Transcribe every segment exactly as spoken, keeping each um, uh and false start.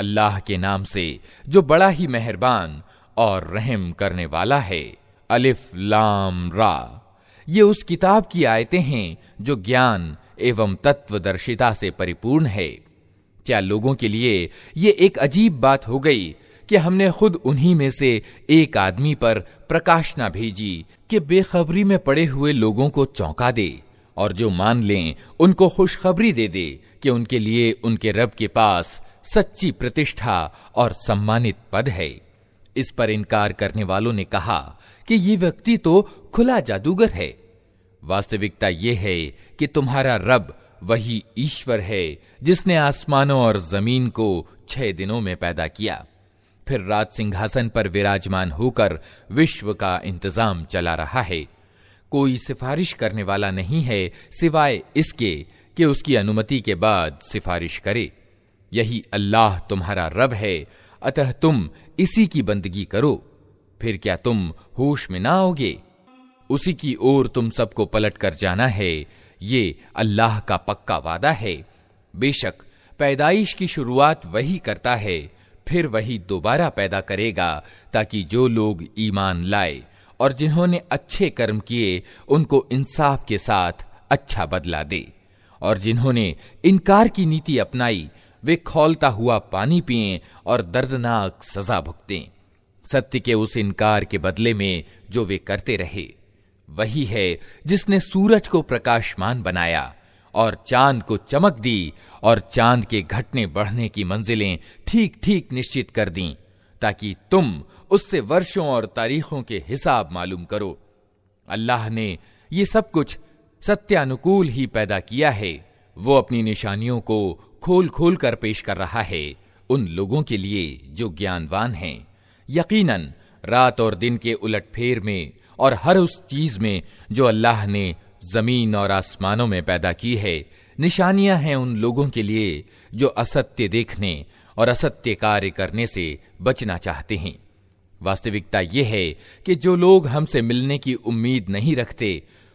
अल्लाह के नाम से जो बड़ा ही मेहरबान और रहम करने वाला है। अलिफ लाम रा, ये उस किताब की आयतें हैं जो ज्ञान एवं तत्वदर्शिता से परिपूर्ण है। क्या लोगों के लिए ये एक अजीब बात हो गई कि हमने खुद उन्हीं में से एक आदमी पर प्रकाशना भेजी कि बेखबरी में पड़े हुए लोगों को चौंका दे और जो मान लें उनको खुशखबरी दे दे कि उनके लिए उनके रब के पास सच्ची प्रतिष्ठा और सम्मानित पद है। इस पर इनकार करने वालों ने कहा कि ये व्यक्ति तो खुला जादूगर है। वास्तविकता यह है कि तुम्हारा रब वही ईश्वर है जिसने आसमानों और जमीन को छह दिनों में पैदा किया, फिर रात सिंहासन पर विराजमान होकर विश्व का इंतजाम चला रहा है। कोई सिफारिश करने वाला नहीं है सिवाय इसके कि उसकी अनुमति के बाद सिफारिश करे। यही अल्लाह तुम्हारा रब है, अतः तुम इसी की बंदगी करो। फिर क्या तुम होश में ना आओगे? उसी की ओर तुम सबको पलट कर जाना है। ये अल्लाह का पक्का वादा है। बेशक पैदाइश की शुरुआत वही करता है, फिर वही दोबारा पैदा करेगा, ताकि जो लोग ईमान लाए और जिन्होंने अच्छे कर्म किए उनको इंसाफ के साथ अच्छा बदला दे, और जिन्होंने इनकार की नीति अपनाई वे खौलता हुआ पानी पिएं और दर्दनाक सजा भुगतें, सत्य के उस इनकार के बदले में जो वे करते रहे। वही है जिसने सूरज को प्रकाशमान बनाया और चांद को चमक दी और चांद के घटने बढ़ने की मंजिलें ठीक ठीक निश्चित कर दी, ताकि तुम उससे वर्षों और तारीखों के हिसाब मालूम करो। अल्लाह ने ये सब कुछ सत्यानुकूल ही पैदा किया है। वो अपनी निशानियों को खोल खोल कर पेश कर रहा है उन लोगों के लिए जो ज्ञानवान हैं। यकीनन रात और दिन के उलटफेर में और हर उस चीज में जो अल्लाह ने जमीन और आसमानों में पैदा की है निशानियां हैं उन लोगों के लिए जो असत्य देखने और असत्य कार्य करने से बचना चाहते हैं। वास्तविकता यह है कि जो लोग हमसे मिलने की उम्मीद नहीं रखते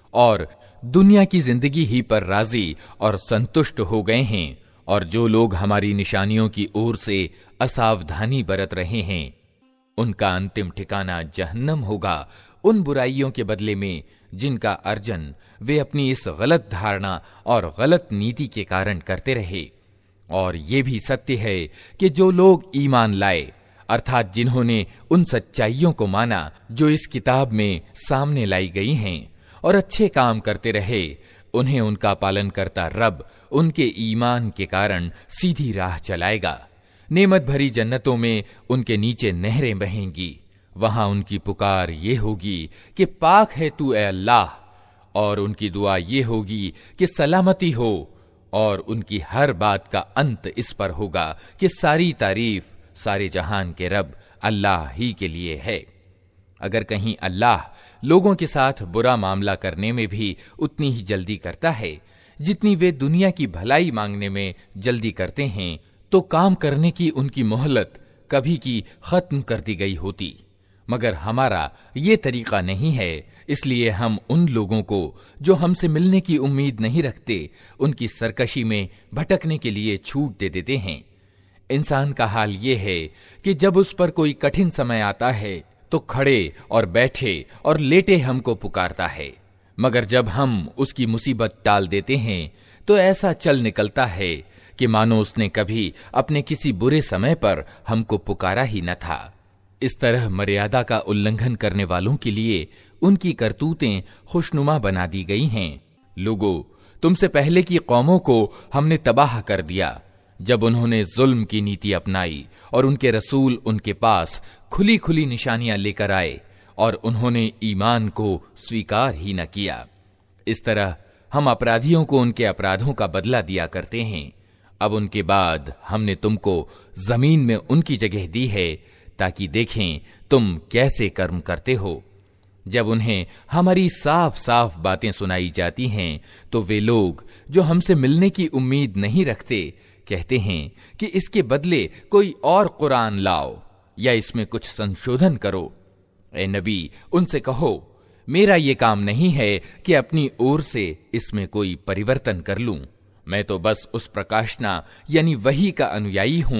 और दुनिया की जिंदगी ही पर राजी और संतुष्ट हो गए हैं, और जो लोग हमारी निशानियों की ओर से असावधानी बरत रहे हैं, उनका अंतिम ठिकाना जहन्नम होगा, उन बुराइयों के बदले में जिनका अर्जन वे अपनी इस गलत धारणा और गलत नीति के कारण करते रहे। और ये भी सत्य है कि जो लोग ईमान लाए, अर्थात जिन्होंने उन सच्चाइयों को माना जो इस किताब में सामने लाई गई हैं, और अच्छे काम करते रहे, उन्हें उनका पालन करता रब उनके ईमान के कारण सीधी राह चलाएगा। नेमत भरी जन्नतों में उनके नीचे नहरें बहेंगी। वहां उनकी पुकार ये होगी कि पाक है तू ए अल्लाह, और उनकी दुआ ये होगी कि सलामती हो, और उनकी हर बात का अंत इस पर होगा कि सारी तारीफ सारे जहान के रब अल्लाह ही के लिए है। अगर कहीं अल्लाह लोगों के साथ बुरा मामला करने में भी उतनी ही जल्दी करता है जितनी वे दुनिया की भलाई मांगने में जल्दी करते हैं, तो काम करने की उनकी मोहलत कभी की खत्म कर दी गई होती। मगर हमारा ये तरीका नहीं है, इसलिए हम उन लोगों को जो हमसे मिलने की उम्मीद नहीं रखते उनकी सरकशी में भटकने के लिए छूट दे देते हैं। इंसान का हाल ये है कि जब उस पर कोई कठिन समय आता है तो खड़े और बैठे और लेटे हमको पुकारता है, मगर जब हम उसकी मुसीबत टाल देते हैं तो ऐसा चल निकलता है कि मानो उसने कभी अपने किसी बुरे समय पर हमको पुकारा ही न था। इस तरह मर्यादा का उल्लंघन करने वालों के लिए उनकी करतूतें खुशनुमा बना दी गई हैं। लोगों, तुमसे पहले की कौमों को हमने तबाह कर दिया जब उन्होंने जुल्म की नीति अपनाई और उनके रसूल उनके पास खुली खुली निशानियां लेकर आए और उन्होंने ईमान को स्वीकार ही न किया। इस तरह हम अपराधियों को उनके अपराधों का बदला दिया करते हैं। अब उनके बाद हमने तुमको जमीन में उनकी जगह दी है ताकि देखें तुम कैसे कर्म करते हो। जब उन्हें हमारी साफ साफ बातें सुनाई जाती हैं तो वे लोग जो हमसे मिलने की उम्मीद नहीं रखते कहते हैं कि इसके बदले कोई और कुरान लाओ या इसमें कुछ संशोधन करो। ए नबी, उनसे कहो, मेरा ये काम नहीं है कि अपनी ओर से इसमें कोई परिवर्तन कर लूं। मैं तो बस उस प्रकाशना यानी वही का अनुयायी हूं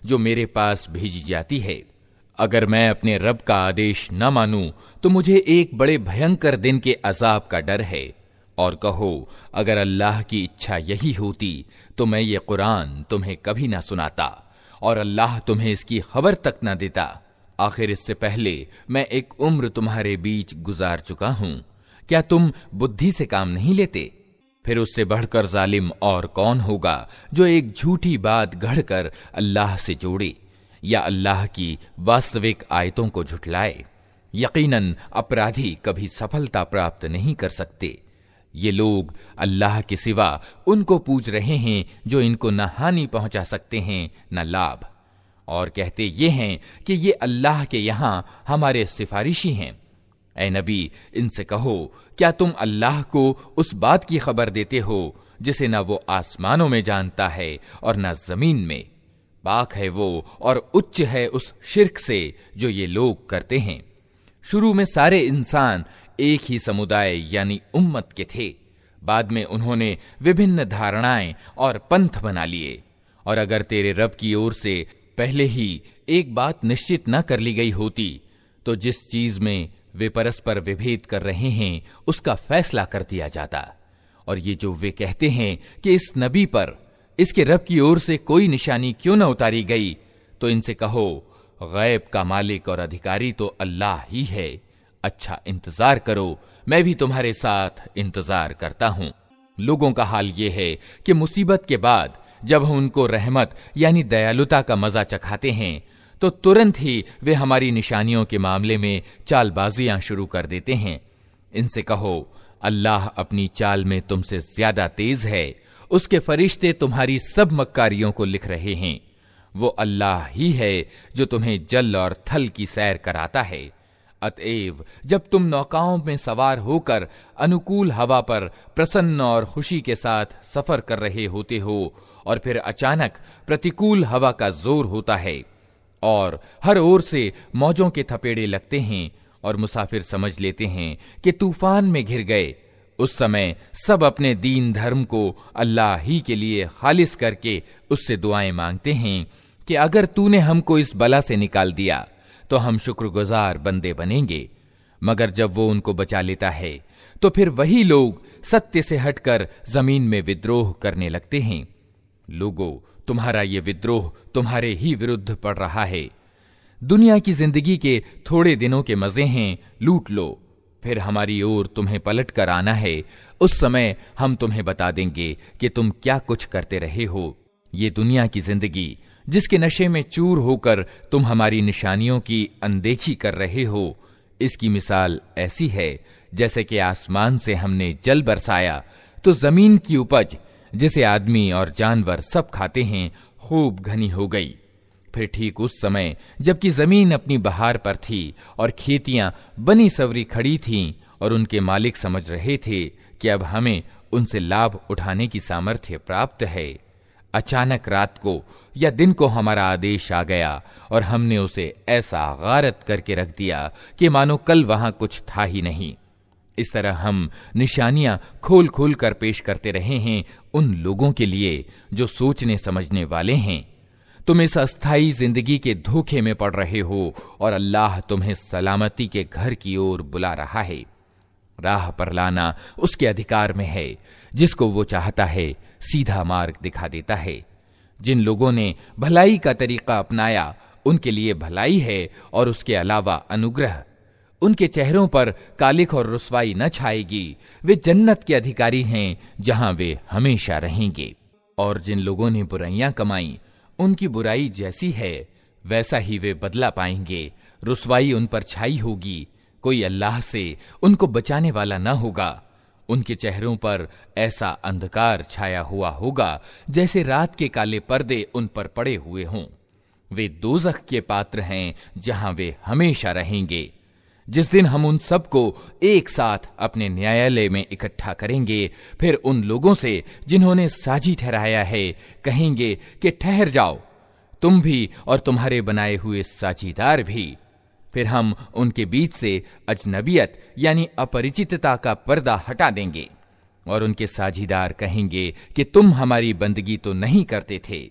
जो मेरे पास भेजी जाती है। अगर मैं अपने रब का आदेश न मानूं तो मुझे एक बड़े भयंकर दिन के अजाब का डर है। और कहो, अगर अल्लाह की इच्छा यही होती तो मैं ये कुरान तुम्हें कभी ना सुनाता और अल्लाह तुम्हें इसकी खबर तक न देता। आखिर इससे पहले मैं एक उम्र तुम्हारे बीच गुजार चुका हूं। क्या तुम बुद्धि से काम नहीं लेते? फिर उससे बढ़कर जालिम और कौन होगा जो एक झूठी बात गढ़कर अल्लाह से जोड़े या अल्लाह की वास्तविक आयतों को झुठलाए। यकीनन अपराधी कभी सफलता प्राप्त नहीं कर सकते। ये लोग अल्लाह के सिवा उनको पूज रहे हैं जो इनको न हानि पहुंचा सकते हैं न लाभ, और कहते ये हैं कि ये अल्लाह के यहां हमारे सिफारिशी हैं। ऐ नबी, इनसे कहो, क्या तुम अल्लाह को उस बात की खबर देते हो जिसे न वो आसमानों में जानता है और न जमीन में? पाक है वो और उच्च है उस शिर्क से जो ये लोग करते हैं। शुरू में सारे इंसान एक ही समुदाय यानी उम्मत के थे। बाद में उन्होंने विभिन्न धारणाएं और पंथ बना लिए। और अगर तेरे रब की ओर से पहले ही एक बात निश्चित न कर ली गई होती तो जिस चीज में वे परस्पर विभेद कर रहे हैं उसका फैसला कर दिया जाता। और ये जो वे कहते हैं कि इस नबी पर इसके रब की ओर से कोई निशानी क्यों न उतारी गई, तो इनसे कहो, गैब का मालिक और अधिकारी तो अल्लाह ही है। अच्छा इंतजार करो, मैं भी तुम्हारे साथ इंतजार करता हूं। लोगों का हाल ये है कि मुसीबत के बाद जब हम उनको रहमत यानी दयालुता का मजा चखाते हैं तो तुरंत ही वे हमारी निशानियों के मामले में चालबाजियां शुरू कर देते हैं। इनसे कहो, अल्लाह अपनी चाल में तुमसे ज्यादा तेज है। उसके फरिश्ते तुम्हारी सब मक्कारियों को लिख रहे हैं। वो अल्लाह ही है जो तुम्हें जल और थल की सैर कराता है। अतएव जब तुम नौकाओं में सवार होकर अनुकूल हवा पर प्रसन्न और खुशी के साथ सफर कर रहे होते हो और फिर अचानक प्रतिकूल हवा का जोर होता है और हर ओर से मौजों के थपेड़े लगते हैं और मुसाफिर समझ लेते हैं कि तूफान में घिर गए, उस समय सब अपने दीन धर्म को अल्लाह ही के लिए खालिस करके उससे दुआएं मांगते हैं कि अगर तूने हमको इस बला से निकाल दिया तो हम शुक्रगुजार बंदे बनेंगे। मगर जब वो उनको बचा लेता है तो फिर वही लोग सत्य से हटकर जमीन में विद्रोह करने लगते हैं। लोगों, तुम्हारा ये विद्रोह तुम्हारे ही विरुद्ध पड़ रहा है। दुनिया की जिंदगी के थोड़े दिनों के मजे हैं, लूट लो, फिर हमारी ओर तुम्हें पलट कर आना है। उस समय हम तुम्हें बता देंगे कि तुम क्या कुछ करते रहे हो। ये दुनिया की जिंदगी जिसके नशे में चूर होकर तुम हमारी निशानियों की अनदेखी कर रहे हो, इसकी मिसाल ऐसी है जैसे कि आसमान से हमने जल बरसाया तो जमीन की उपज जिसे आदमी और जानवर सब खाते हैं खूब घनी हो गई। फिर ठीक उस समय जबकि जमीन अपनी बहार पर थी और खेतियां बनी सवरी खड़ी थीं और उनके मालिक समझ रहे थे कि अब हमें उनसे लाभ उठाने की सामर्थ्य प्राप्त है, अचानक रात को या दिन को हमारा आदेश आ गया और हमने उसे ऐसा गारत करके रख दिया कि मानो कल वहां कुछ था ही नहीं। इस तरह हम निशानियां खोल खोल कर पेश करते रहे हैं उन लोगों के लिए जो सोचने समझने वाले हैं। तुम इस अस्थाई जिंदगी के धोखे में पड़ रहे हो और अल्लाह तुम्हें सलामती के घर की ओर बुला रहा है। राह पर लाना उसके अधिकार में है, जिसको वो चाहता है सीधा मार्ग दिखा देता है। जिन लोगों ने भलाई का तरीका अपनाया उनके लिए भलाई है और उसके अलावा अनुग्रह। उनके चेहरों पर कालिख और रुसवाई न छाएगी। वे जन्नत के अधिकारी हैं जहां वे हमेशा रहेंगे। और जिन लोगों ने बुराइयां कमाई उनकी बुराई जैसी है वैसा ही वे बदला पाएंगे। रुसवाई उन पर छाई होगी, कोई अल्लाह से उनको बचाने वाला न होगा। उनके चेहरों पर ऐसा अंधकार छाया हुआ होगा जैसे रात के काले पर्दे उन पर पड़े हुए हों। वे दोज़ख के पात्र हैं जहां वे हमेशा रहेंगे। जिस दिन हम उन सबको एक साथ अपने न्यायालय में इकट्ठा करेंगे, फिर उन लोगों से जिन्होंने साजी ठहराया है कहेंगे कि ठहर जाओ, तुम भी और तुम्हारे बनाए हुए साझीदार भी। फिर हम उनके बीच से अजनबियत यानी अपरिचितता का पर्दा हटा देंगे और उनके साझीदार कहेंगे कि तुम हमारी बंदगी तो नहीं करते थे,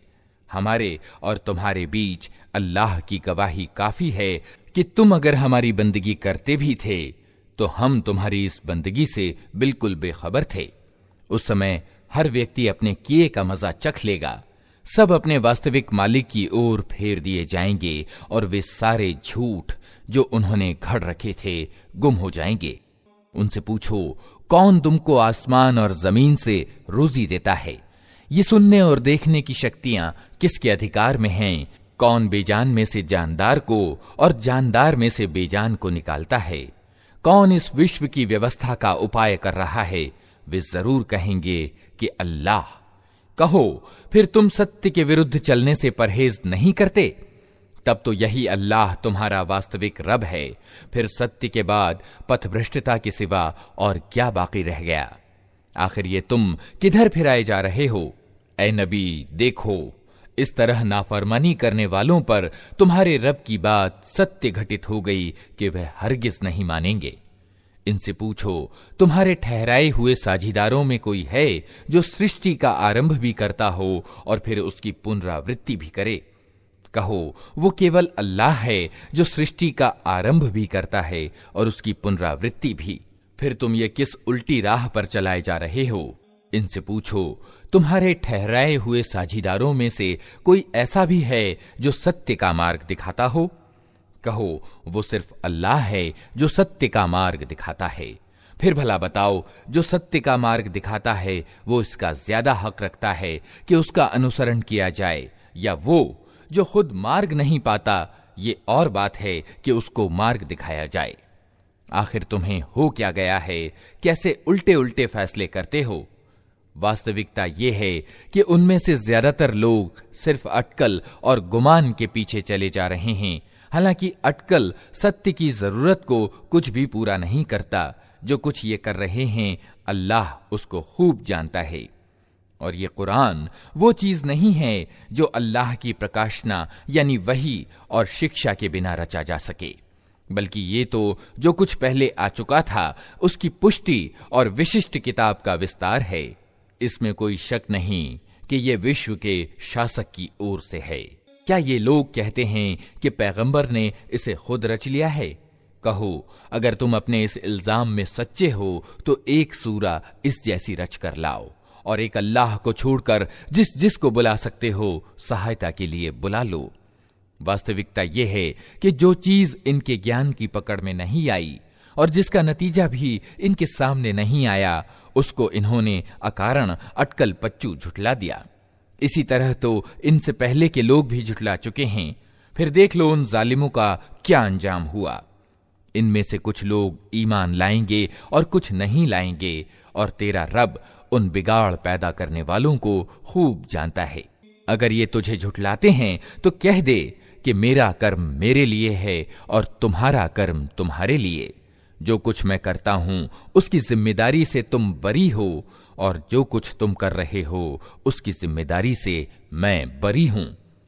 हमारे और तुम्हारे बीच अल्लाह की गवाही काफी है कि तुम अगर हमारी बंदगी करते भी थे तो हम तुम्हारी इस बंदगी से बिल्कुल बेखबर थे। उस समय हर व्यक्ति अपने किए का मजा चख लेगा, सब अपने वास्तविक मालिक की ओर फेर दिए जाएंगे और वे सारे झूठ जो उन्होंने घड़ रखे थे गुम हो जाएंगे। उनसे पूछो, कौन तुमको आसमान और जमीन से रोजी देता है? ये सुनने और देखने की शक्तियां किसके अधिकार में हैं? कौन बेजान में से जानदार को और जानदार में से बेजान को निकालता है? कौन इस विश्व की व्यवस्था का उपाय कर रहा है? वे जरूर कहेंगे कि अल्लाह। कहो, फिर तुम सत्य के विरुद्ध चलने से परहेज नहीं करते? तब तो यही अल्लाह तुम्हारा वास्तविक रब है। फिर सत्य के बाद पथभ्रष्टता के सिवा और क्या बाकी रह गया? आखिर ये तुम किधर फिराए जा रहे हो? ऐ नबी, देखो, इस तरह नाफरमानी करने वालों पर तुम्हारे रब की बात सत्य घटित हो गई कि वह हरगिज नहीं मानेंगे। इनसे पूछो, तुम्हारे ठहराए हुए साझीदारों में कोई है जो सृष्टि का आरंभ भी करता हो और फिर उसकी पुनरावृत्ति भी करे? कहो, वो केवल अल्लाह है जो सृष्टि का आरंभ भी करता है और उसकी पुनरावृत्ति भी। फिर तुम ये किस उल्टी राह पर चलाए जा रहे हो? इनसे पूछो, तुम्हारे ठहराए हुए साझीदारों में से कोई ऐसा भी है जो सत्य का मार्ग दिखाता हो? कहो, वो सिर्फ अल्लाह है जो सत्य का मार्ग दिखाता है। फिर भला बताओ, जो सत्य का मार्ग दिखाता है वो इसका ज्यादा हक रखता है कि उसका अनुसरण किया जाए, या वो जो खुद मार्ग नहीं पाता, ये और बात है कि उसको मार्ग दिखाया जाए। आखिर तुम्हें हो क्या गया है? कैसे उल्टे उल्टे फैसले करते हो? वास्तविकता ये है कि उनमें से ज्यादातर लोग सिर्फ अटकल और गुमान के पीछे चले जा रहे हैं। हालांकि अटकल सत्य की जरूरत को कुछ भी पूरा नहीं करता। जो कुछ ये कर रहे हैं अल्लाह उसको खूब जानता है। और ये कुरान वो चीज नहीं है जो अल्लाह की प्रकाशना यानी वही और शिक्षा के बिना रचा जा सके, बल्कि ये तो जो कुछ पहले आ चुका था उसकी पुष्टि और विशिष्ट किताब का विस्तार है। इसमें कोई शक नहीं कि ये विश्व के शासक की ओर से है। क्या ये लोग कहते हैं कि पैगंबर ने इसे खुद रच लिया है? कहो, अगर तुम अपने इस इल्जाम में सच्चे हो तो एक सूरा इस जैसी रच कर लाओ और एक अल्लाह को छोड़कर जिस जिस को बुला सकते हो सहायता के लिए बुला लो। वास्तविकता यह है कि जो चीज इनके ज्ञान की पकड़ में नहीं आई और जिसका नतीजा भी इनके सामने नहीं आया, उसको इन्होंने अकारण अटकल पच्चू झुठला दिया। इसी तरह तो इनसे पहले के लोग भी झुठला चुके हैं। फिर देख लो उन जालिमों का क्या अंजाम हुआ। इनमें से कुछ लोग ईमान लाएंगे और कुछ नहीं लाएंगे, और तेरा रब उन बिगाड़ पैदा करने वालों को खूब जानता है। अगर ये तुझे झुठलाते हैं तो कह दे कि मेरा कर्म मेरे लिए है और तुम्हारा कर्म तुम्हारे लिए। जो कुछ मैं करता हूं उसकी जिम्मेदारी से तुम बरी हो, और जो कुछ तुम कर रहे हो उसकी जिम्मेदारी से मैं बरी हूं।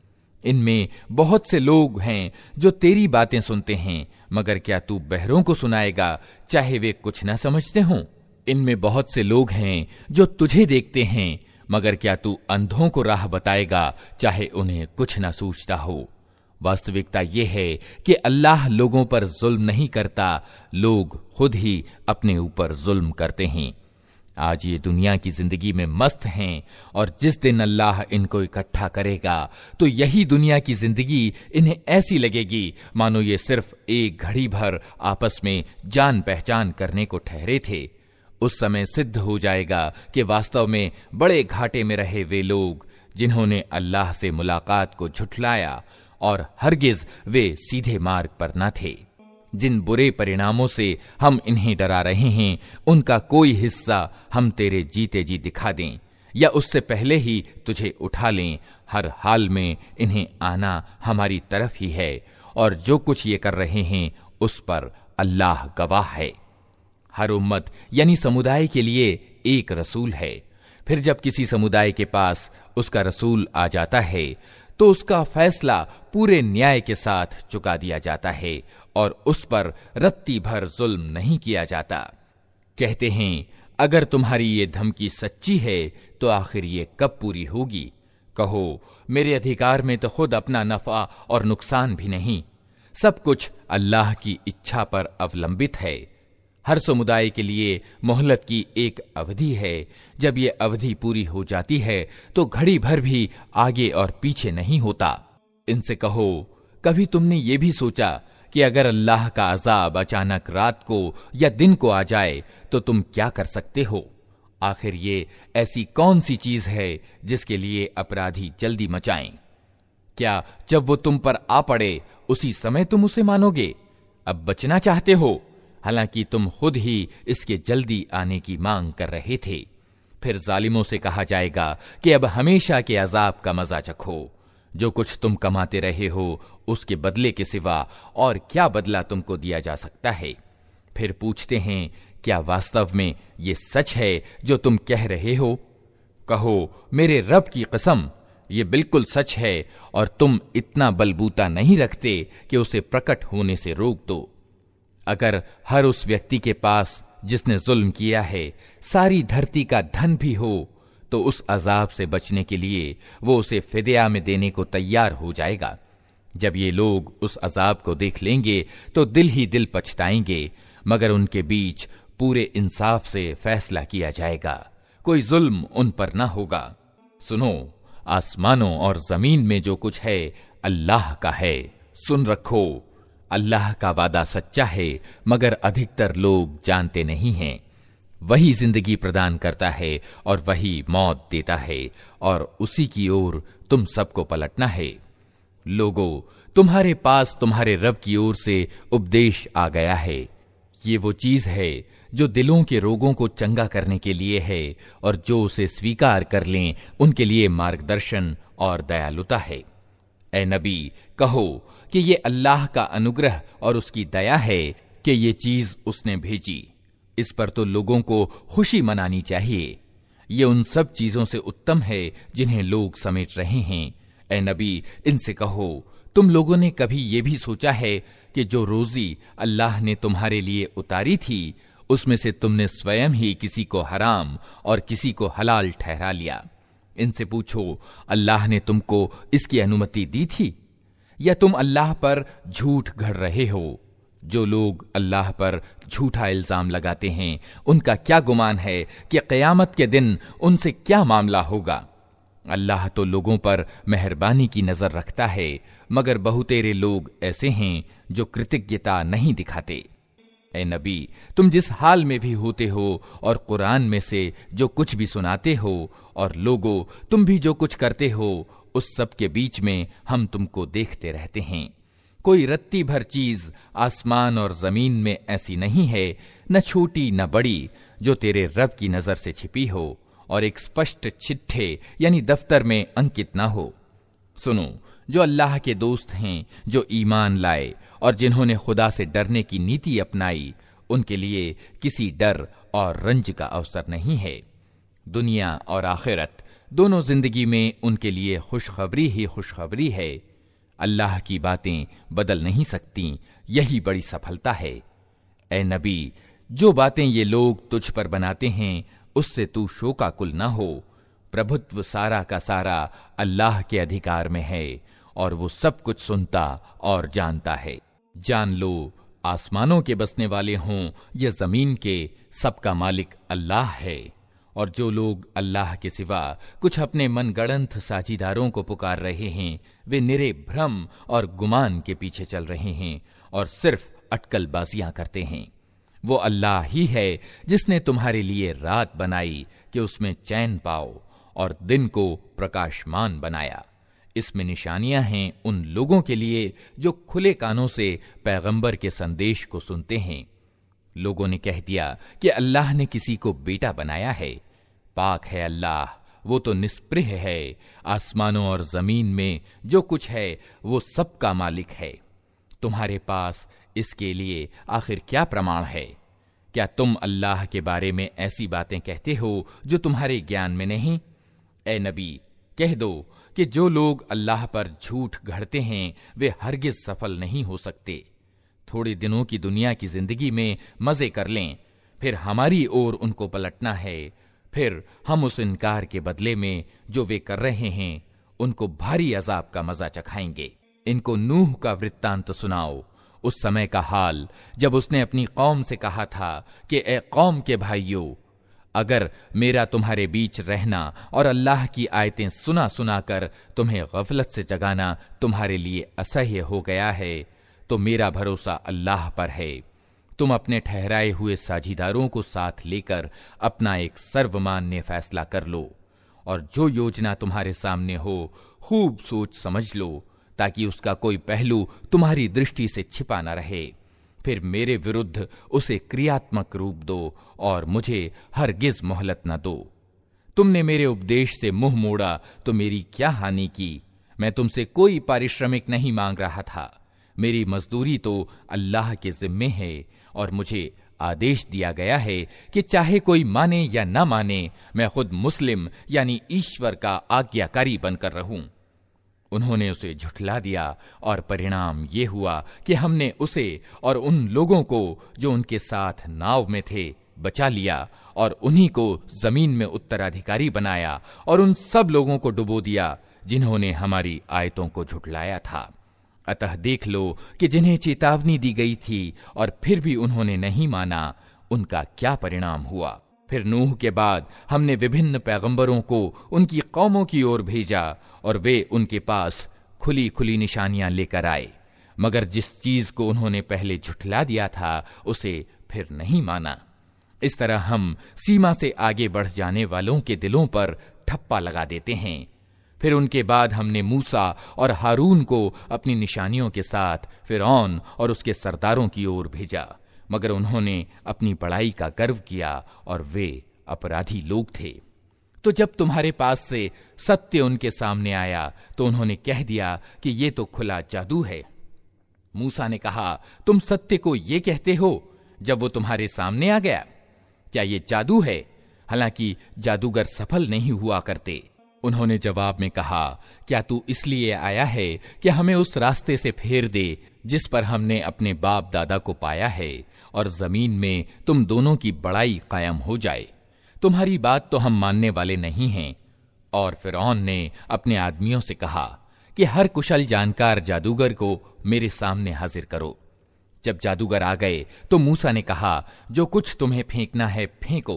इनमें बहुत से लोग हैं जो तेरी बातें सुनते हैं, मगर क्या तू बहरों को सुनाएगा चाहे वे कुछ न समझते हों? इनमें बहुत से लोग हैं जो तुझे देखते हैं, मगर क्या तू अंधों को राह बताएगा चाहे उन्हें कुछ न सूझता हो? वास्तविकता यह है कि अल्लाह लोगों पर जुल्म नहीं करता, लोग खुद ही अपने ऊपर जुल्म करते हैं। आज ये दुनिया की जिंदगी में मस्त हैं, और जिस दिन अल्लाह इनको इकट्ठा करेगा तो यही दुनिया की जिंदगी इन्हें ऐसी लगेगी मानो ये सिर्फ एक घड़ी भर आपस में जान पहचान करने को ठहरे थे। उस समय सिद्ध हो जाएगा कि वास्तव में बड़े घाटे में रहे वे लोग जिन्होंने अल्लाह से मुलाकात को झुठलाया, और हरगिज वे सीधे मार्ग पर न थे। जिन बुरे परिणामों से हम इन्हें डरा रहे हैं उनका कोई हिस्सा हम तेरे जीते जी दिखा दें या उससे पहले ही तुझे उठा लें, हर हाल में इन्हें आना हमारी तरफ ही है, और जो कुछ ये कर रहे हैं उस पर अल्लाह गवाह है। हर उम्मत यानी समुदाय के लिए एक रसूल है। फिर जब किसी समुदाय के पास उसका रसूल आ जाता है तो उसका फैसला पूरे न्याय के साथ चुका दिया जाता है और उस पर रत्ती भर जुल्म नहीं किया जाता। कहते हैं, अगर तुम्हारी ये धमकी सच्ची है तो आखिर ये कब पूरी होगी? कहो, मेरे अधिकार में तो खुद अपना नफा और नुकसान भी नहीं, सब कुछ अल्लाह की इच्छा पर अवलंबित है। हर समुदाय के लिए मोहलत की एक अवधि है। जब ये अवधि पूरी हो जाती है तो घड़ी भर भी आगे और पीछे नहीं होता। इनसे कहो, कभी तुमने ये भी सोचा कि अगर अल्लाह का अजाब अचानक रात को या दिन को आ जाए तो तुम क्या कर सकते हो? आखिर ये ऐसी कौन सी चीज है जिसके लिए अपराधी जल्दी मचाएं? क्या जब वो तुम पर आ पड़े उसी समय तुम उसे मानोगे? अब बचना चाहते हो, हालांकि तुम खुद ही इसके जल्दी आने की मांग कर रहे थे। फिर जालिमों से कहा जाएगा कि अब हमेशा के अजाब का मजा चखो। जो कुछ तुम कमाते रहे हो उसके बदले के सिवा और क्या बदला तुमको दिया जा सकता है? फिर पूछते हैं, क्या वास्तव में ये सच है जो तुम कह रहे हो? कहो, मेरे रब की कसम, ये बिल्कुल सच है और तुम इतना बलबूता नहीं रखते कि उसे प्रकट होने से रोक दो। अगर हर उस व्यक्ति के पास जिसने जुल्म किया है सारी धरती का धन भी हो तो उस अजाब से बचने के लिए वो उसे फिदिया में देने को तैयार हो जाएगा। जब ये लोग उस अजाब को देख लेंगे तो दिल ही दिल पछताएंगे, मगर उनके बीच पूरे इंसाफ से फैसला किया जाएगा, कोई जुल्म उन पर ना होगा। सुनो, आसमानों और जमीन में जो कुछ है अल्लाह का है, सुन रखो। अल्लाह का वादा सच्चा है, मगर अधिकतर लोग जानते नहीं हैं। वही जिंदगी प्रदान करता है और वही मौत देता है और उसी की ओर तुम सबको पलटना है। लोगों, तुम्हारे पास तुम्हारे रब की ओर से उपदेश आ गया है। ये वो चीज है जो दिलों के रोगों को चंगा करने के लिए है और जो उसे स्वीकार कर लें उनके लिए मार्गदर्शन और दयालुता है। ए नबी, कहो कि ये अल्लाह का अनुग्रह और उसकी दया है कि ये चीज उसने भेजी। इस पर तो लोगों को खुशी मनानी चाहिए। ये उन सब चीजों से उत्तम है जिन्हें लोग समेट रहे हैं। ए नबी, इनसे कहो, तुम लोगों ने कभी ये भी सोचा है कि जो रोजी अल्लाह ने तुम्हारे लिए उतारी थी उसमें से तुमने स्वयं ही किसी को हराम और किसी को हलाल ठहरा लिया? इनसे पूछो, अल्लाह ने तुमको इसकी अनुमति दी थी या तुम अल्लाह पर झूठ गढ़ रहे हो? जो लोग अल्लाह पर झूठा इल्जाम लगाते हैं उनका क्या गुमान है कि क़यामत के दिन उनसे क्या मामला होगा? अल्लाह तो लोगों पर मेहरबानी की नजर रखता है, मगर बहुतेरे लोग ऐसे हैं जो कृतज्ञता नहीं दिखाते। ए नबी, तुम जिस हाल में भी होते हो और कुरान में से जो कुछ भी सुनाते हो और लोगों तुम भी जो कुछ करते हो उस सब के बीच में हम तुमको देखते रहते हैं। कोई रत्ती भर चीज आसमान और जमीन में ऐसी नहीं है, न छोटी न बड़ी, जो तेरे रब की नजर से छिपी हो और एक स्पष्ट चिट्ठे यानी दफ्तर में अंकित ना हो। सुनो, जो अल्लाह के दोस्त हैं, जो ईमान लाए और जिन्होंने खुदा से डरने की नीति अपनाई, उनके लिए किसी डर और रंज का अवसर नहीं है। दुनिया और आखिरत दोनों जिंदगी में उनके लिए खुशखबरी ही खुशखबरी है। अल्लाह की बातें बदल नहीं सकती, यही बड़ी सफलता है। ए नबी, जो बातें ये लोग तुझ पर बनाते हैं उससे तू शोकाकुल न हो। प्रभुत्व सारा का सारा अल्लाह के अधिकार में है और वो सब कुछ सुनता और जानता है। जान लो, आसमानों के बसने वाले हों या जमीन के, सबका मालिक अल्लाह है। और जो लोग अल्लाह के सिवा कुछ अपने मनगढ़ंत साझीदारों को पुकार रहे हैं वे निरे भ्रम और गुमान के पीछे चल रहे हैं और सिर्फ अटकलबाजियां करते हैं। वो अल्लाह ही है जिसने तुम्हारे लिए रात बनाई कि उसमें चैन पाओ और दिन को प्रकाशमान बनाया। इसमें निशानियां हैं उन लोगों के लिए जो खुले कानों से पैगंबर के संदेश को सुनते हैं। लोगों ने कह दिया कि अल्लाह ने किसी को बेटा बनाया है। पाक है अल्लाह, वो तो निष्प्रिय है। आसमानों और जमीन में जो कुछ है वो सबका मालिक है। तुम्हारे पास इसके लिए आखिर क्या प्रमाण है? क्या तुम अल्लाह के बारे में ऐसी बातें कहते हो जो तुम्हारे ज्ञान में नहीं? ए नबी, कह दो कि जो लोग अल्लाह पर झूठ गढ़ते हैं वे हरगिज सफल नहीं हो सकते। थोड़े दिनों की दुनिया की जिंदगी में मजे कर लें, फिर हमारी ओर उनको पलटना है। फिर हम उस इनकार के बदले में जो वे कर रहे हैं उनको भारी अजाब का मजा चखाएंगे। इनको नूह का वृत्तांत सुनाओ, उस समय का हाल जब उसने अपनी कौम से कहा था कि ए कौम के भाइयों, अगर मेरा तुम्हारे बीच रहना और अल्लाह की आयतें सुना सुना कर तुम्हें गफलत से जगाना तुम्हारे लिए असह्य हो गया है, तो मेरा भरोसा अल्लाह पर है। तुम अपने ठहराए हुए साझीदारों को साथ लेकर अपना एक सर्वमान्य फैसला कर लो और जो योजना तुम्हारे सामने हो खूब सोच समझ लो, ताकि उसका कोई पहलू तुम्हारी दृष्टि से छिपा न रहे। फिर मेरे विरुद्ध उसे क्रियात्मक रूप दो और मुझे हरगिज मोहलत न दो। तुमने मेरे उपदेश से मुंह मोड़ा तो मेरी क्या हानि की? मैं तुमसे कोई पारिश्रमिक नहीं मांग रहा था। मेरी मजदूरी तो अल्लाह के जिम्मे है और मुझे आदेश दिया गया है कि चाहे कोई माने या न माने, मैं खुद मुस्लिम यानी ईश्वर का आज्ञाकारी बनकर रहूं। उन्होंने उसे झुठला दिया और परिणाम ये हुआ कि हमने उसे और उन लोगों को जो उनके साथ नाव में थे बचा लिया और उन्हीं को जमीन में उत्तराधिकारी बनाया और उन सब लोगों को डुबो दिया जिन्होंने हमारी आयतों को झुठलाया था। अतः देख लो कि जिन्हें चेतावनी दी गई थी और फिर भी उन्होंने नहीं माना, उनका क्या परिणाम हुआ। फिर नूह के बाद हमने विभिन्न पैगंबरों को उनकी कौमों की ओर भेजा और वे उनके पास खुली खुली निशानियां लेकर आए, मगर जिस चीज को उन्होंने पहले झुठला दिया था उसे फिर नहीं माना। इस तरह हम सीमा से आगे बढ़ जाने वालों के दिलों पर ठप्पा लगा देते हैं। फिर उनके बाद हमने मूसा और हारून को अपनी निशानियों के साथ फिरौन और उसके सरदारों की ओर भेजा, मगर उन्होंने अपनी बड़ाई का गर्व किया और वे अपराधी लोग थे। तो जब तुम्हारे पास से सत्य उनके सामने आया तो उन्होंने कह दिया कि ये तो खुला जादू है। मूसा ने कहा, तुम सत्य को ये कहते हो जब वो तुम्हारे सामने आ गया? क्या ये जादू है? हालांकि जादूगर सफल नहीं हुआ करते। उन्होंने जवाब में कहा, क्या तू इसलिए आया है कि हमें उस रास्ते से फेर दे जिस पर हमने अपने बाप दादा को पाया है और जमीन में तुम दोनों की बड़ाई कायम हो जाए? तुम्हारी बात तो हम मानने वाले नहीं हैं। और फिरौन ने अपने आदमियों से कहा कि हर कुशल जानकार जादूगर को मेरे सामने हाजिर करो। जब जादूगर आ गए तो मूसा ने कहा, जो कुछ तुम्हें फेंकना है फेंको।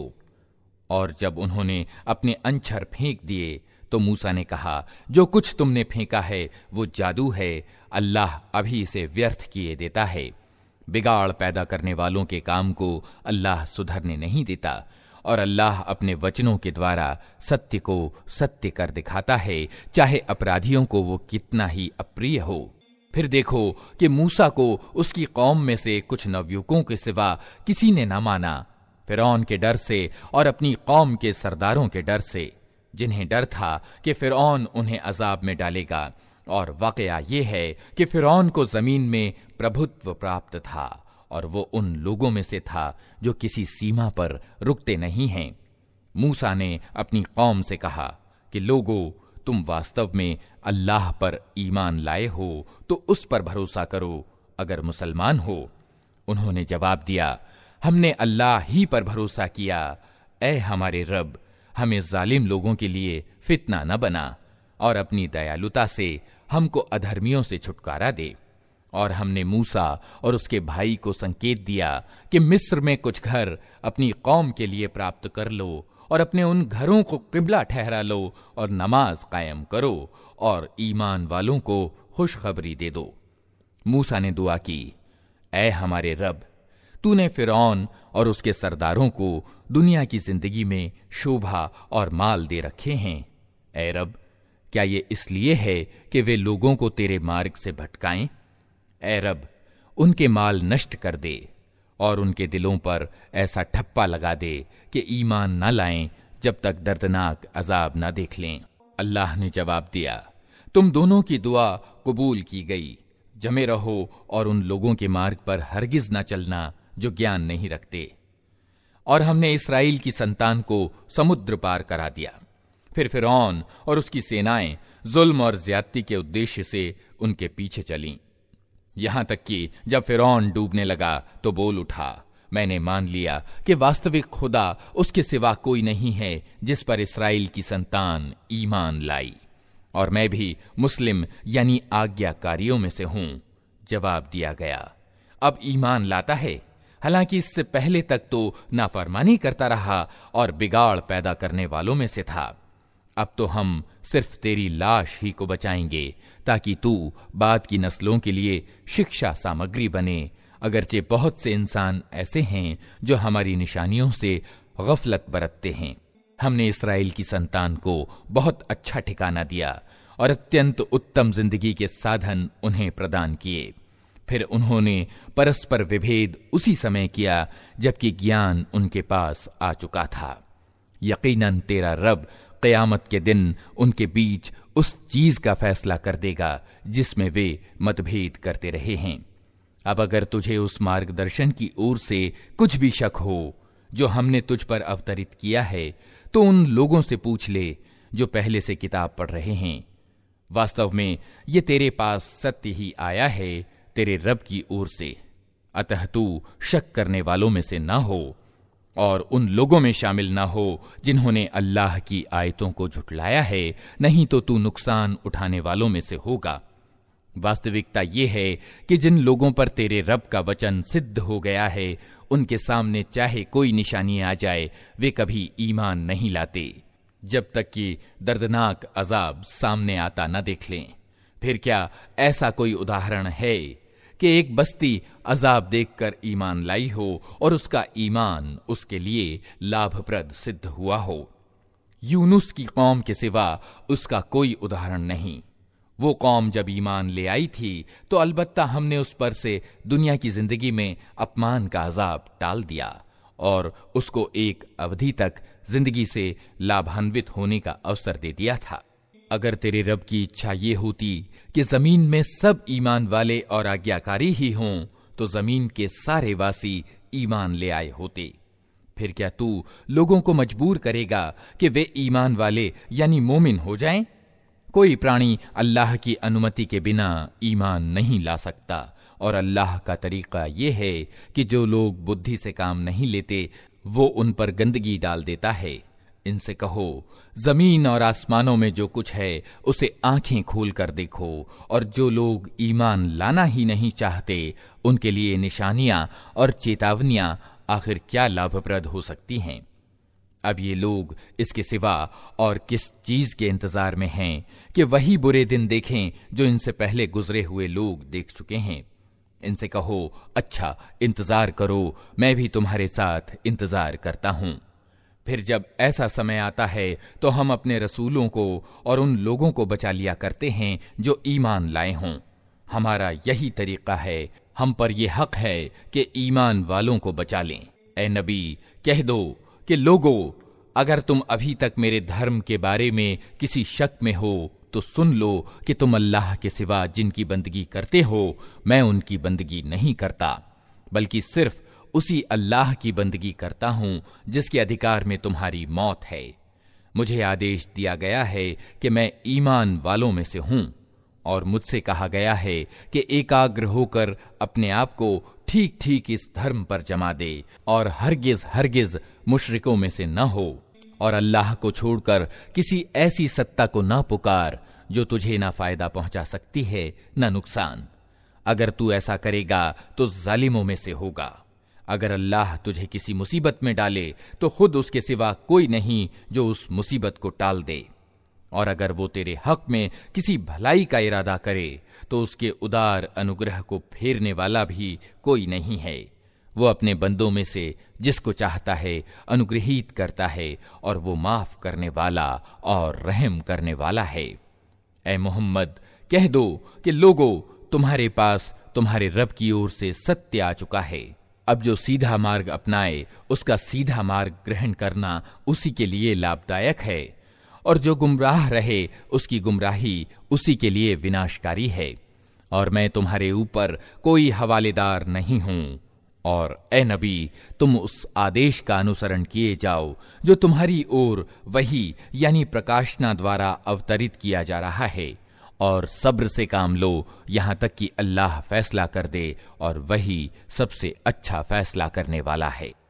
और जब उन्होंने अपने अंछर फेंक दिए तो मूसा ने कहा, जो कुछ तुमने फेंका है वो जादू है, अल्लाह अभी इसे व्यर्थ किए देता है। बिगाड़ पैदा करने वालों के काम को अल्लाह सुधरने नहीं देता और अल्लाह अपने वचनों के द्वारा सत्य को सत्य कर दिखाता है, चाहे अपराधियों को वो कितना ही अप्रिय हो। फिर देखो कि मूसा को उसकी कौम में से कुछ नवयुवकों के सिवा किसी ने न माना, फिरौन के डर से और अपनी कौम के सरदारों के डर से, जिन्हें डर था कि फिरौन उन्हें अजाब में डालेगा। और वाकया ये है कि फिरौन को जमीन में प्रभुत्व प्राप्त था और वो उन लोगों में से था जो किसी सीमा पर रुकते नहीं हैं। मूसा ने अपनी कौम से कहा कि लोगों, तुम वास्तव में अल्लाह पर ईमान लाए हो तो उस पर भरोसा करो अगर मुसलमान हो। उन्होंने जवाब दिया, हमने अल्लाह ही पर भरोसा किया। ऐ हमारे रब, हमें जालिम लोगों के लिए फितना न बना और अपनी दयालुता से हमको अधर्मियों से छुटकारा दे। और हमने मूसा और उसके भाई को संकेत दिया कि मिस्र में कुछ घर अपनी कौम के लिए प्राप्त कर लो और अपने उन घरों को किबला ठहरा लो और नमाज कायम करो और ईमान वालों को खुशखबरी दे दो। मूसा ने दुआ की, ऐ हमारे रब, तूने फिरौन और उसके सरदारों को दुनिया की जिंदगी में शोभा और माल दे रखे हैं। ऐ रब, क्या ये इसलिए है कि वे लोगों को तेरे मार्ग से भटकाएं? ऐ रब, उनके माल नष्ट कर दे और उनके दिलों पर ऐसा ठप्पा लगा दे कि ईमान न लाएं जब तक दर्दनाक अजाब न देख लें। अल्लाह ने जवाब दिया, तुम दोनों की दुआ कबूल की गई। जमे रहो और उन लोगों के मार्ग पर हरगिज न चलना जो ज्ञान नहीं रखते। और हमने इस्राएल की संतान को समुद्र पार करा दिया। फिर फिरौन और उसकी सेनाएं जुल्म और ज्यादती के उद्देश्य से उनके पीछे चलीं, यहां तक कि जब फिरौन डूबने लगा तो बोल उठा, मैंने मान लिया कि वास्तविक खुदा उसके सिवा कोई नहीं है जिस पर इस्राएल की संतान ईमान लाई। और मैं भी मुस्लिम यानी आज्ञाकारियों में से हूं। जवाब दिया गया, अब ईमान लाता है, हालांकि इससे पहले तक तो नाफरमानी करता रहा और बिगाड़ पैदा करने वालों में से था। अब तो हम सिर्फ तेरी लाश ही को बचाएंगे ताकि तू बाद की नस्लों के लिए शिक्षा सामग्री बने। अगरचे बहुत से इंसान ऐसे हैं जो हमारी निशानियों से गफलत बरतते हैं। हमने इस्राएल की संतान को बहुत अच्छा ठिकाना दिया और अत्यंत उत्तम जिंदगी के साधन उन्हें प्रदान किए। फिर उन्होंने परस्पर विभेद उसी समय किया जबकि ज्ञान उनके पास आ चुका था। यकीनन तेरा रब क़यामत के दिन उनके बीच उस चीज का फैसला कर देगा जिसमें वे मतभेद करते रहे हैं। अब अगर तुझे उस मार्गदर्शन की ओर से कुछ भी शक हो जो हमने तुझ पर अवतरित किया है, तो उन लोगों से पूछ ले जो पहले से किताब पढ़ रहे हैं। वास्तव में ये तेरे पास सत्य ही आया है तेरे रब की ओर से, अतः तू शक करने वालों में से ना हो और उन लोगों में शामिल ना हो जिन्होंने अल्लाह की आयतों को झुटलाया है, नहीं तो तू नुकसान उठाने वालों में से होगा। वास्तविकता ये है कि जिन लोगों पर तेरे रब का वचन सिद्ध हो गया है, उनके सामने चाहे कोई निशानी आ जाए, वे कभी ईमान नहीं लाते जब तक कि दर्दनाक अजाब सामने आता न देख लें। फिर क्या ऐसा कोई उदाहरण है कि एक बस्ती अजाब देखकर ईमान लाई हो और उसका ईमान उसके लिए लाभप्रद सिद्ध हुआ हो? यूनुस की कौम के सिवा उसका कोई उदाहरण नहीं। वो कौम जब ईमान ले आई थी तो अलबत्ता हमने उस पर से दुनिया की जिंदगी में अपमान का अजाब टाल दिया और उसको एक अवधि तक जिंदगी से लाभान्वित होने का अवसर दे दिया था। अगर तेरे रब की इच्छा ये होती कि जमीन में सब ईमान वाले और आज्ञाकारी ही हों, तो जमीन के सारे वासी ईमान ले आए होते। फिर क्या तू लोगों को मजबूर करेगा कि वे ईमान वाले यानी मोमिन हो जाएं? कोई प्राणी अल्लाह की अनुमति के बिना ईमान नहीं ला सकता और अल्लाह का तरीका ये है कि जो लोग बुद्धि से काम नहीं लेते वो उन पर गंदगी डाल देता है। इनसे कहो, जमीन और आसमानों में जो कुछ है उसे आंखें खोल कर देखो, और जो लोग ईमान लाना ही नहीं चाहते उनके लिए निशानियां और चेतावनियां आखिर क्या लाभप्रद हो सकती हैं। अब ये लोग इसके सिवा और किस चीज के इंतजार में हैं कि वही बुरे दिन देखें जो इनसे पहले गुजरे हुए लोग देख चुके हैं। इनसे कहो, अच्छा इंतजार करो, मैं भी तुम्हारे साथ इंतजार करता हूं। फिर जब ऐसा समय आता है तो हम अपने रसूलों को और उन लोगों को बचा लिया करते हैं जो ईमान लाए हों। हमारा यही तरीका है, हम पर यह हक है कि ईमान वालों को बचा लें। ए नबी, कह दो कि लोगों, अगर तुम अभी तक मेरे धर्म के बारे में किसी शक में हो तो सुन लो कि तुम अल्लाह के सिवा जिनकी बंदगी करते हो, मैं उनकी बंदगी नहीं करता, बल्कि सिर्फ उसी अल्लाह की बंदगी करता हूं जिसके अधिकार में तुम्हारी मौत है। मुझे आदेश दिया गया है कि मैं ईमान वालों में से हूं और मुझसे कहा गया है कि एकाग्र होकर अपने आप को ठीक ठीक इस धर्म पर जमा दे और हरगिज हरगिज मुशरिकों में से न हो, और अल्लाह को छोड़कर किसी ऐसी सत्ता को न पुकार जो तुझे ना फायदा पहुंचा सकती है न नुकसान। अगर तू ऐसा करेगा तो जालिमों में से होगा। अगर अल्लाह तुझे किसी मुसीबत में डाले तो खुद उसके सिवा कोई नहीं जो उस मुसीबत को टाल दे, और अगर वो तेरे हक में किसी भलाई का इरादा करे तो उसके उदार अनुग्रह को फेरने वाला भी कोई नहीं है। वो अपने बंदों में से जिसको चाहता है अनुग्रहित करता है और वो माफ करने वाला और रहम करने वाला है। ऐ मोहम्मद, कह दो कि लोगों, तुम्हारे पास तुम्हारे रब की ओर से सत्य आ चुका है। अब जो सीधा मार्ग अपनाए उसका सीधा मार्ग ग्रहण करना उसी के लिए लाभदायक है, और जो गुमराह रहे उसकी गुमराही उसी के लिए विनाशकारी है। और मैं तुम्हारे ऊपर कोई हवालेदार नहीं हूं। और ए नबी, तुम उस आदेश का अनुसरण किए जाओ जो तुम्हारी ओर वही यानी प्रकाशना द्वारा अवतरित किया जा रहा है, और सब्र से काम लो यहां तक कि अल्लाह फैसला कर दे, और वही सबसे अच्छा फैसला करने वाला है।